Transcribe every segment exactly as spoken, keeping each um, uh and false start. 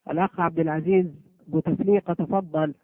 الأخ عبد العزيز بوتفليقة تفضل.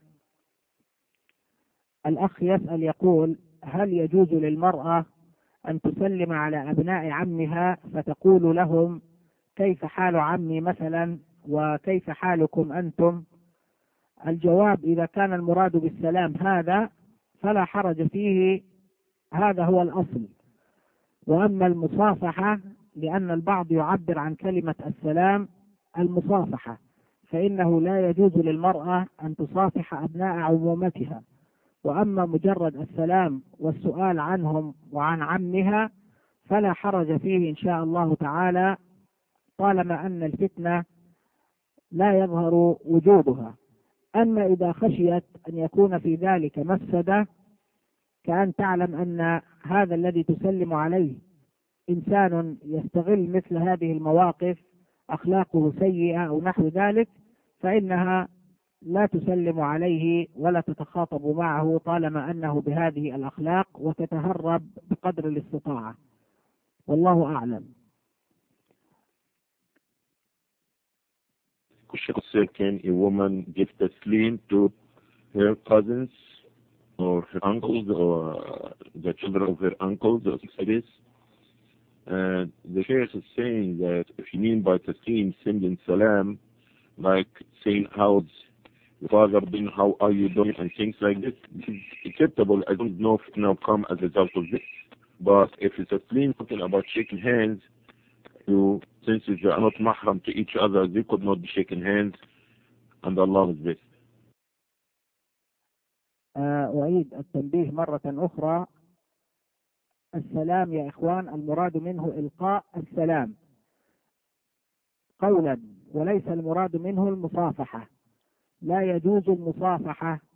الأخ يسأل يقول: هل يجوز للمرأة أن تسلم على أبناء عمها فتقول لهم كيف حال عمي مثلا وكيف حالكم أنتم؟ الجواب: إذا كان المراد بالسلام هذا فلا حرج فيه، هذا هو الأصل. وأما المصافحة لأن البعض يعبر عن كلمة السلام المصافحة، فإنه لا يجوز للمرأة أن تصافح أبناء عمومتها. وأما مجرد السلام والسؤال عنهم وعن عمها فلا حرج فيه إن شاء الله تعالى، طالما أن الفتنة لا يظهر وجودها. أما إذا خشيت أن يكون في ذلك مفسدة، كأن تعلم أن هذا الذي تسلم عليه إنسان يستغل مثل هذه المواقف، أخلاقه سيئة أو نحو ذلك، فإنها لا تسلم عليه ولا تتخاطب معه طالما أنه بهذه الأخلاق، وتتهرب بقدر الاستطاعة، والله أعلم. Can a woman give taslim to her cousins or her uncles or the children of her uncles or things like this? And the Shaykh is saying that if you mean by taslim sending salam, like saying how's your father doing, how are you doing, and things like this, this is acceptable. I don't know if it now come as a result of this. But if it's taslim talking about shaking hands, you, since they are not mahram to each other, they could not be shaking hands, and Allah is best. أعيد التنبيه مرة أخرى. السلام يا إخوان المراد منه إلقاء السلام قولا، وليس المراد منه المصافحة. لا يجوز المصافحة